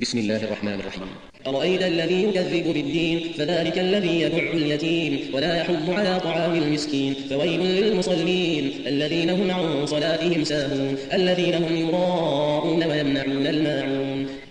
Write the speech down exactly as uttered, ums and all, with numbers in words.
بسم الله الرحمن الرحيم. أرأيت الذي يكذب بالدين فذلك الذي يدع اليتيم ولا يحض على طعام المسكين فويل للمصلين الذين هم عن صلاتهم ساهون الذين هم يراءون ويمنعون الماعون